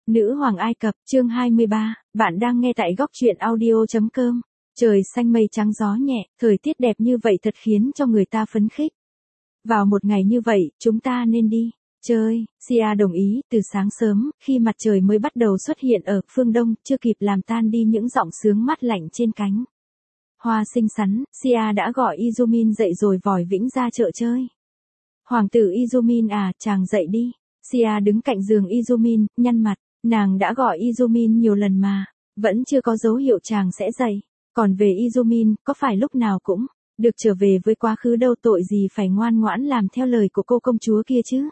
Nữ hoàng Ai Cập, chương 23, bạn đang nghe tại góc truyện audio.com. Trời xanh mây trắng gió nhẹ, thời tiết đẹp như vậy thật khiến cho người ta phấn khích. Vào một ngày như vậy, chúng ta nên đi chơi. Sia đồng ý, từ sáng sớm, khi mặt trời mới bắt đầu xuất hiện ở phương đông, chưa kịp làm tan đi những giọng sướng mát lạnh trên cánh hoa xinh xắn, Sia đã gọi Izumin dậy rồi vòi vĩnh ra chợ chơi. Hoàng tử Izumin à, chàng dậy đi. Sia đứng cạnh giường Izumin, nhăn mặt. Nàng đã gọi Izumin nhiều lần mà, vẫn chưa có dấu hiệu chàng sẽ dậy. Còn về Izumin, có phải lúc nào cũng được trở về với quá khứ đâu, tội gì phải ngoan ngoãn làm theo lời của cô công chúa kia chứ.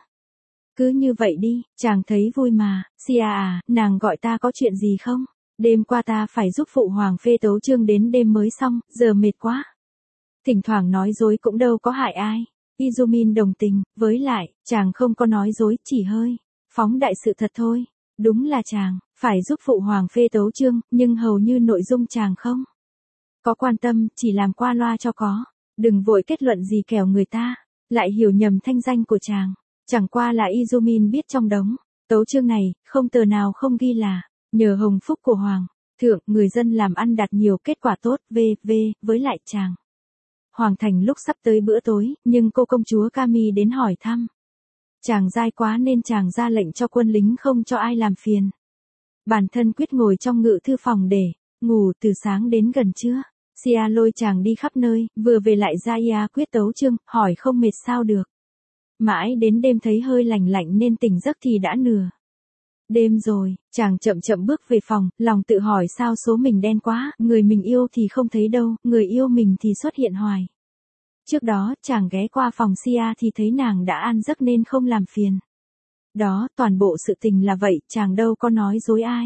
Cứ như vậy đi, chàng thấy vui mà. Sia à, nàng gọi ta có chuyện gì không? Đêm qua ta phải giúp phụ hoàng phê tấu chương đến đêm mới xong, giờ mệt quá. Thỉnh thoảng nói dối cũng đâu có hại ai. Izumin đồng tình, với lại, chàng không có nói dối, chỉ hơi phóng đại sự thật thôi. Đúng là chàng phải giúp phụ hoàng phê tấu chương, nhưng hầu như nội dung chàng không có quan tâm, chỉ làm qua loa cho có. Đừng vội kết luận gì kẻo người ta lại hiểu nhầm thanh danh của chàng. Chẳng qua là Izumin biết trong đống tấu chương này, không tờ nào không ghi là nhờ hồng phúc của hoàng thượng, người dân làm ăn đạt nhiều kết quả tốt, với lại chàng hoàng thành lúc sắp tới bữa tối, nhưng cô công chúa Kami đến hỏi thăm. Chàng dai quá nên chàng ra lệnh cho quân lính không cho ai làm phiền. Bản thân quyết ngồi trong ngự thư phòng để ngủ từ sáng đến gần trưa. Sia lôi chàng đi khắp nơi, vừa về lại ra quyết tấu chương, hỏi không mệt sao được. Mãi đến đêm thấy hơi lạnh lạnh nên tỉnh giấc thì đã nửa đêm rồi. Chàng chậm chậm bước về phòng, lòng tự hỏi sao số mình đen quá, người mình yêu thì không thấy đâu, người yêu mình thì xuất hiện hoài. Trước đó, chàng ghé qua phòng Sia thì thấy nàng đã an giấc nên không làm phiền. Đó, toàn bộ sự tình là vậy, chàng đâu có nói dối ai.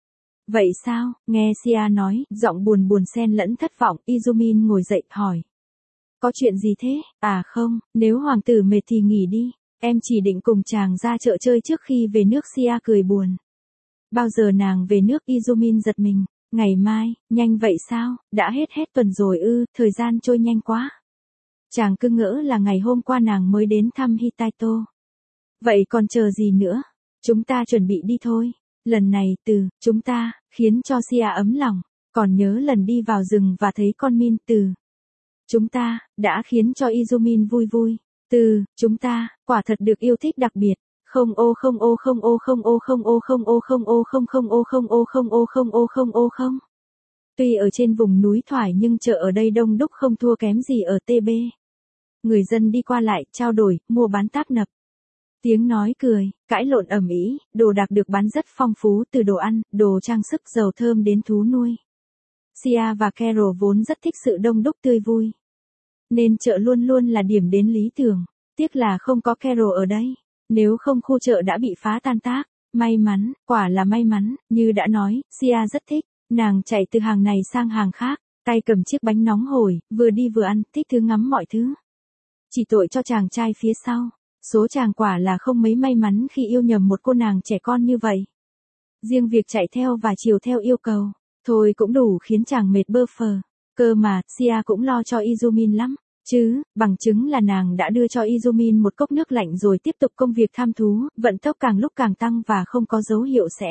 Vậy sao? Nghe Sia nói, giọng buồn buồn xen lẫn thất vọng, Izumin ngồi dậy, hỏi. Có chuyện gì thế? À không, nếu hoàng tử mệt thì nghỉ đi, em chỉ định cùng chàng ra chợ chơi trước khi về nước. Sia cười buồn. Bao giờ nàng về nước? Izumin giật mình. Ngày mai, nhanh vậy sao? Đã hết tuần rồi ư, thời gian trôi nhanh quá. Chàng cứ ngỡ là ngày hôm qua nàng mới đến thăm Hitaito. Vậy còn chờ gì nữa? Chúng ta chuẩn bị đi thôi. Lần này từ chúng ta khiến cho Sia ấm lòng. Còn nhớ lần đi vào rừng và thấy con Min từ chúng ta đã khiến cho Izumin vui vui. Từ chúng ta quả thật được yêu thích đặc biệt. Không ô không ô không ô không ô không ô không ô không ô không không ô không ô không ô không ô không ô không. Tuy ở trên vùng núi thoải nhưng chợ ở đây đông đúc không thua kém gì ở TB. Người dân đi qua lại, trao đổi, mua bán táp nập. Tiếng nói cười, cãi lộn ầm ĩ, đồ đạc được bán rất phong phú, từ đồ ăn, đồ trang sức, dầu thơm đến thú nuôi. Sia và Carol vốn rất thích sự đông đúc tươi vui, nên chợ luôn luôn là điểm đến lý tưởng. Tiếc là không có Carol ở đây, nếu không khu chợ đã bị phá tan tác. May mắn, quả là may mắn, như đã nói, Sia rất thích. Nàng chạy từ hàng này sang hàng khác, tay cầm chiếc bánh nóng hổi, vừa đi vừa ăn, thích thứ ngắm mọi thứ. Chỉ tội cho chàng trai phía sau. Số chàng quả là không mấy may mắn khi yêu nhầm một cô nàng trẻ con như vậy. Riêng việc chạy theo và chiều theo yêu cầu, thôi cũng đủ khiến chàng mệt bơ phờ. Cơ mà, Sia cũng lo cho Izumin lắm. Chứ, bằng chứng là nàng đã đưa cho Izumin một cốc nước lạnh rồi tiếp tục công việc tham thú, vận tốc càng lúc càng tăng và không có dấu hiệu sẽ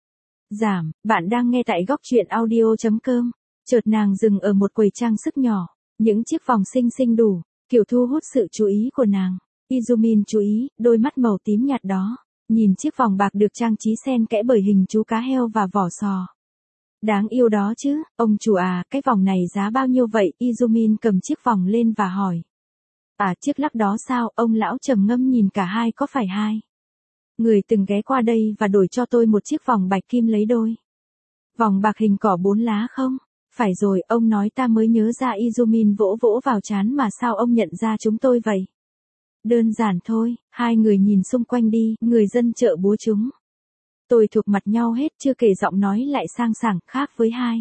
giảm. Bạn đang nghe tại góc truyện audio.com. Chợt nàng dừng ở một quầy trang sức nhỏ. Những chiếc vòng xinh xinh đủ kiểu thu hút sự chú ý của nàng. Izumin chú ý, đôi mắt màu tím nhạt đó. Nhìn chiếc vòng bạc được trang trí xen kẽ bởi hình chú cá heo và vỏ sò. Đáng yêu đó chứ, ông chủ à, cái vòng này giá bao nhiêu vậy? Izumin cầm chiếc vòng lên và hỏi. À, chiếc lắc đó sao? Ông lão trầm ngâm nhìn cả hai. Có phải hai người từng ghé qua đây và đổi cho tôi một chiếc vòng bạch kim lấy đôi vòng bạc hình cỏ 4 lá không? Phải rồi, ông nói ta mới nhớ ra. Izumin vỗ vỗ vào trán. Mà sao ông nhận ra chúng tôi vậy? Đơn giản thôi, hai người nhìn xung quanh đi, người dân chợ búa chúng tôi thuộc mặt nhau hết, chưa kể giọng nói lại sang sảng, khác với hai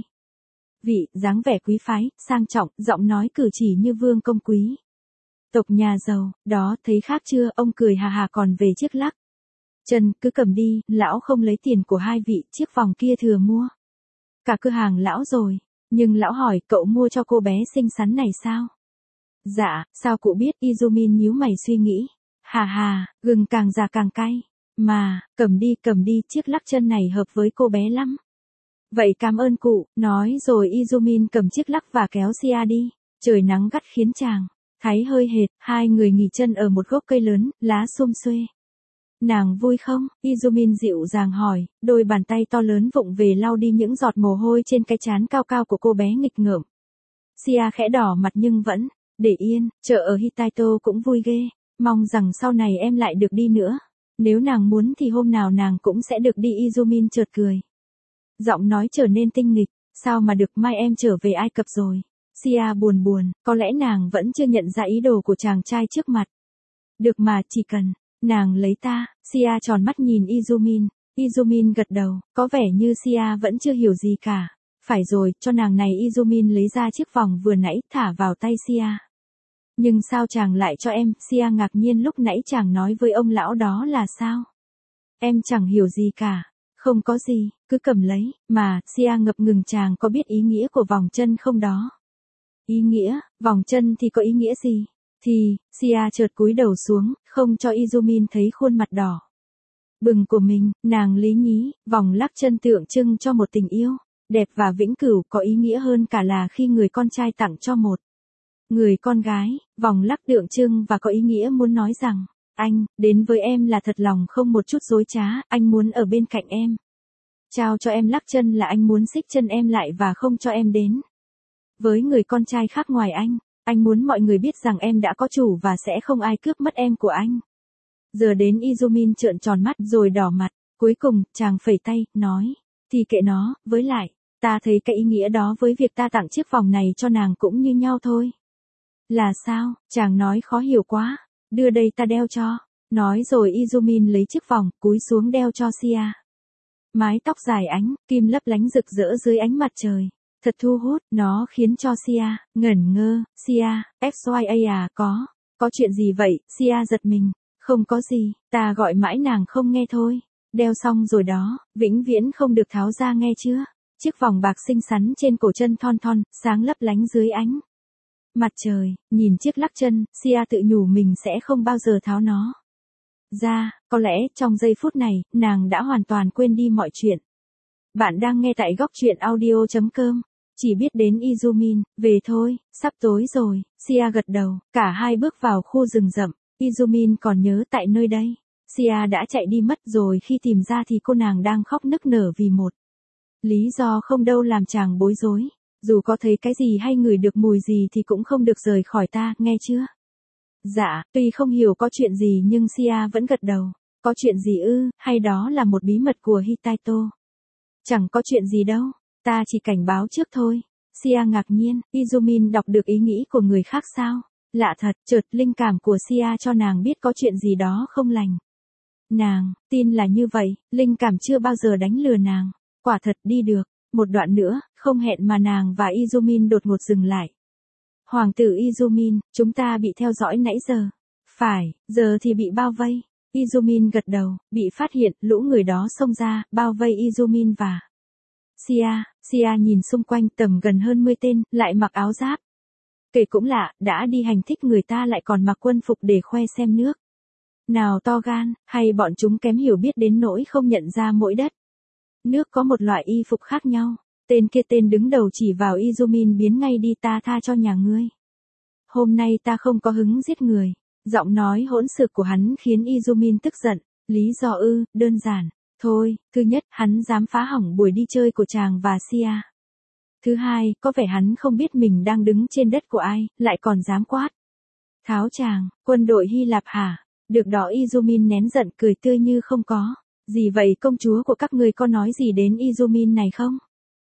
vị, dáng vẻ quý phái, sang trọng, giọng nói cử chỉ như vương công quý tộc nhà giàu. Đó, thấy khác chưa? Ông cười hà hà. Còn về chiếc lắc chân, cứ cầm đi, lão không lấy tiền của hai vị, chiếc vòng kia thừa mua cả cửa hàng lão rồi. Nhưng lão hỏi, cậu mua cho cô bé xinh xắn này sao? Dạ, sao cụ biết? Izumin nhíu mày suy nghĩ. Hà hà, gừng càng già càng cay. Mà, cầm đi, chiếc lắc chân này hợp với cô bé lắm. Vậy cảm ơn cụ, nói rồi Izumin cầm chiếc lắc và kéo Sia đi. Trời nắng gắt khiến chàng thấy hơi hệt, hai người nghỉ chân ở một gốc cây lớn, lá sum xuê. Nàng vui không? Izumin dịu dàng hỏi, đôi bàn tay to lớn vụng về lau đi những giọt mồ hôi trên cái trán cao cao của cô bé nghịch ngợm. Sia khẽ đỏ mặt nhưng vẫn để yên, chợ ở Hitaito cũng vui ghê, mong rằng sau này em lại được đi nữa. Nếu nàng muốn thì hôm nào nàng cũng sẽ được đi. Izumin chợt cười. Giọng nói trở nên tinh nghịch, sao mà được, mai em trở về Ai Cập rồi. Sia buồn buồn, có lẽ nàng vẫn chưa nhận ra ý đồ của chàng trai trước mặt. Được mà, chỉ cần nàng lấy ta. Sia tròn mắt nhìn Izumin. Izumin gật đầu, có vẻ như Sia vẫn chưa hiểu gì cả. Phải rồi, cho nàng này. Izumin lấy ra chiếc vòng vừa nãy thả vào tay Sia. Nhưng sao chàng lại cho em? Sia ngạc nhiên, lúc nãy chàng nói với ông lão đó là sao? Em chẳng hiểu gì cả. Không có gì, cứ cầm lấy, mà. Sia ngập ngừng, chàng có biết ý nghĩa của vòng chân không đó? Ý nghĩa, vòng chân thì có ý nghĩa gì? Thì, Sia chợt cúi đầu xuống, không cho Izumin thấy khuôn mặt đỏ bừng của mình, nàng lý nhí, vòng lắc chân tượng trưng cho một tình yêu đẹp và vĩnh cửu, có ý nghĩa hơn cả là khi người con trai tặng cho một người con gái. Vòng lắc tượng trưng và có ý nghĩa muốn nói rằng, anh, đến với em là thật lòng, không một chút dối trá, anh muốn ở bên cạnh em. Trao cho em lắc chân là anh muốn xích chân em lại và không cho em đến với người con trai khác ngoài anh. Anh muốn mọi người biết rằng em đã có chủ và sẽ không ai cướp mất em của anh. Giờ đến. Izumin trợn tròn mắt rồi đỏ mặt. Cuối cùng, chàng phẩy tay, nói, thì kệ nó, với lại, ta thấy cái ý nghĩa đó với việc ta tặng chiếc vòng này cho nàng cũng như nhau thôi. Là sao? Chàng nói khó hiểu quá. Đưa đây ta đeo cho. Nói rồi Izumin lấy chiếc vòng, cúi xuống đeo cho Sia. Mái tóc dài ánh kim lấp lánh rực rỡ dưới ánh mặt trời. Thật thu hút, nó khiến cho Sia ngẩn ngơ. Sia, FYA à, có chuyện gì vậy? Sia giật mình. Không có gì, ta gọi mãi nàng không nghe thôi. Đeo xong rồi đó, vĩnh viễn không được tháo ra nghe chưa? Chiếc vòng bạc xinh xắn trên cổ chân thon thon, sáng lấp lánh dưới ánh mặt trời. Nhìn chiếc lắc chân, Sia tự nhủ mình sẽ không bao giờ tháo nó ra. Có lẽ trong giây phút này, nàng đã hoàn toàn quên đi mọi chuyện. Bạn đang nghe tại góc truyện audio.com. Chỉ biết đến Izumin, về thôi, sắp tối rồi. Sia gật đầu, cả hai bước vào khu rừng rậm. Izumin còn nhớ tại nơi đây. Sia đã chạy đi mất rồi, khi tìm ra thì cô nàng đang khóc nức nở vì một lý do không đâu làm chàng bối rối. Dù có thấy cái gì hay ngửi được mùi gì thì cũng không được rời khỏi ta, nghe chưa? Dạ, tuy không hiểu có chuyện gì nhưng Sia vẫn gật đầu. Có chuyện gì ư, hay đó là một bí mật của Hitaito? Chẳng có chuyện gì đâu, ta chỉ cảnh báo trước thôi. Sia ngạc nhiên, Izumin đọc được ý nghĩ của người khác sao? Lạ thật, chợt linh cảm của Sia cho nàng biết có chuyện gì đó không lành. Nàng tin là như vậy, linh cảm chưa bao giờ đánh lừa nàng. Quả thật đi được. Một đoạn nữa, không hẹn mà nàng và Izumin đột ngột dừng lại. Hoàng tử Izumin, chúng ta bị theo dõi nãy giờ. Phải, giờ thì bị bao vây. Izumin gật đầu, bị phát hiện, lũ người đó xông ra, bao vây Izumin và Sia. Sia nhìn xung quanh, tầm gần hơn 10 tên, lại mặc áo giáp. Kể cũng lạ, đã đi hành thích người ta lại còn mặc quân phục để khoe xem nước nào to gan, hay bọn chúng kém hiểu biết đến nỗi không nhận ra mỗi đất nước có một loại y phục khác nhau. Tên kia, tên đứng đầu chỉ vào Izumin, biến ngay đi, ta tha cho nhà ngươi. Hôm nay ta không có hứng giết người. Giọng nói hỗn xược của hắn khiến Izumin tức giận. Lý do ư, đơn giản. Thôi, thứ nhất, hắn dám phá hỏng buổi đi chơi của chàng và Sia. Thứ hai, có vẻ hắn không biết mình đang đứng trên đất của ai, lại còn dám quát tháo chàng. Quân đội Hy Lạp hả? Được đó. Izumin nén giận, cười tươi như không có gì. Vậy công chúa của các ngươi có nói gì đến Izumin này không?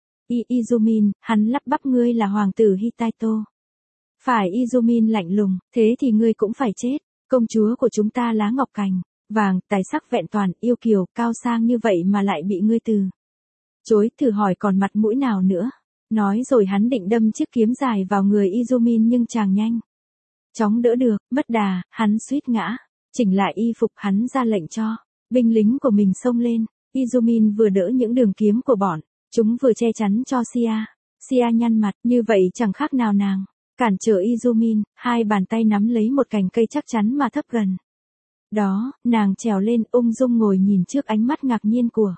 Izumin, hắn lắp bắp, ngươi là hoàng tử Hitaito. Phải. Izumin lạnh lùng, thế thì ngươi cũng phải chết. Công chúa của chúng ta lá ngọc cành vàng, tài sắc vẹn toàn, yêu kiều, cao sang như vậy mà lại bị ngươi từ chối, thử hỏi còn mặt mũi nào nữa. Nói rồi hắn định đâm chiếc kiếm dài vào người Izumin nhưng chàng nhanh chóng đỡ được, mất đà, hắn suýt ngã. Chỉnh lại y phục, hắn ra lệnh cho binh lính của mình xông lên. Izumin vừa đỡ những đường kiếm của bọn chúng vừa che chắn cho Sia. Sia nhăn mặt, như vậy chẳng khác nào nàng cản trở Izumin. Hai bàn tay nắm lấy một cành cây chắc chắn mà thấp gần Đó, nàng trèo lên ung dung ngồi nhìn trước ánh mắt ngạc nhiên của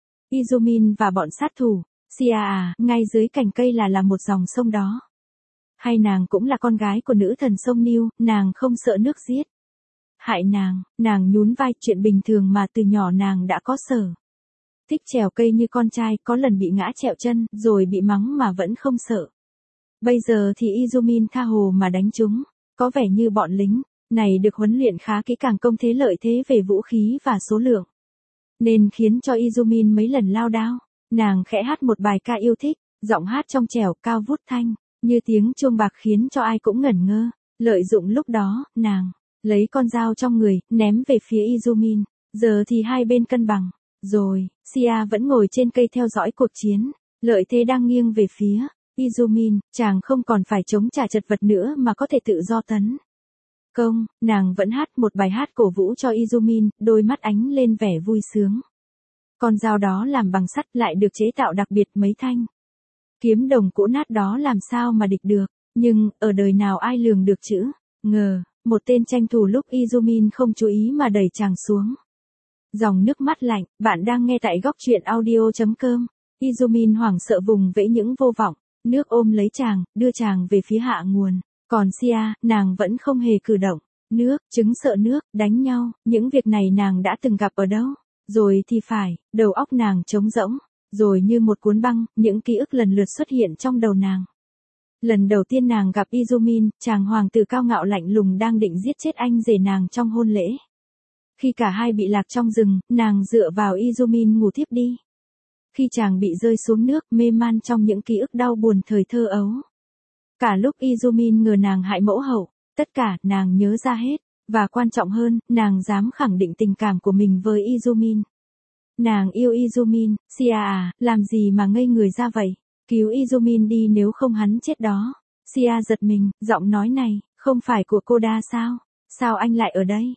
Izumin và bọn sát thủ. Sia à, ngay dưới cành cây là một dòng sông đó. Hay nàng cũng là con gái của nữ thần sông Nil, nàng không sợ nước giết hại nàng nhún vai, chuyện bình thường mà từ nhỏ nàng đã có sở thích trèo cây như con trai, có lần bị ngã trẹo chân, rồi bị mắng mà vẫn không sợ. Bây giờ thì Izumin tha hồ mà đánh chúng, có vẻ như bọn lính này được huấn luyện khá kỹ càng, công thế lợi thế về vũ khí và số lượng, nên khiến cho Izumin mấy lần lao đao. Nàng khẽ hát một bài ca yêu thích, giọng hát trong trẻo cao vút thanh như tiếng chuông bạc khiến cho ai cũng ngẩn ngơ. Lợi dụng lúc đó, nàng lấy con dao trong người, ném về phía Izumin. Giờ thì hai bên cân bằng. Rồi, Sia vẫn ngồi trên cây theo dõi cuộc chiến. Lợi thế đang nghiêng về phía Izumin, chàng không còn phải chống trả chật vật nữa mà có thể tự do tấn công. Nàng vẫn hát một bài hát cổ vũ cho Izumin, đôi mắt ánh lên vẻ vui sướng. Con dao đó làm bằng sắt, lại được chế tạo đặc biệt, mấy thanh kiếm đồng cũ nát đó làm sao mà địch được. Nhưng, ở đời nào ai lường được chữ ngờ, một tên tranh thủ lúc Izumin không chú ý mà đẩy chàng xuống dòng nước mắt lạnh. Bạn đang nghe tại góc truyện audio.com. Izumin hoảng sợ vùng vẫy những vô vọng, nước ôm lấy chàng, đưa chàng về phía hạ nguồn. Còn Sia, nàng vẫn không hề cử động. Nước, chứng sợ nước, đánh nhau, những việc này nàng đã từng gặp ở đâu? Rồi thì phải, đầu óc nàng trống rỗng. Rồi như một cuốn băng, những ký ức lần lượt xuất hiện trong đầu nàng. Lần đầu tiên nàng gặp Izumin, chàng hoàng tử cao ngạo lạnh lùng đang định giết chết anh rể nàng trong hôn lễ. Khi cả hai bị lạc trong rừng, nàng dựa vào Izumin ngủ thiếp đi. Khi chàng bị rơi xuống nước, mê man trong những ký ức đau buồn thời thơ ấu. Cả lúc Izumin ngờ nàng hại mẫu hậu, tất cả nàng nhớ ra hết. Và quan trọng hơn, nàng dám khẳng định tình cảm của mình với Izumin. Nàng yêu Izumin. Sia à, làm gì mà ngây người ra vậy? Cứu Izumin đi, nếu không hắn chết đó. Sia giật mình, giọng nói này, không phải của Koda sao? Sao anh lại ở đây?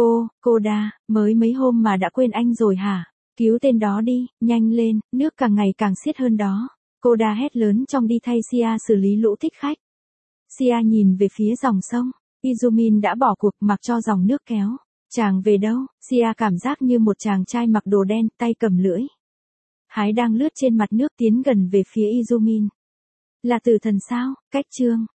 Koda, mới mấy hôm mà đã quên anh rồi hả? Cứu tên đó đi, nhanh lên, nước càng ngày càng xiết hơn đó. Koda hét lớn trong đi thay Sia xử lý lũ thích khách. Sia nhìn về phía dòng sông. Izumin đã bỏ cuộc, mặc cho dòng nước kéo chàng về đâu. Sia cảm giác như một chàng trai mặc đồ đen, tay cầm lưỡi hái đang lướt trên mặt nước tiến gần về phía Izumin. Là tử thần sao? Cách chương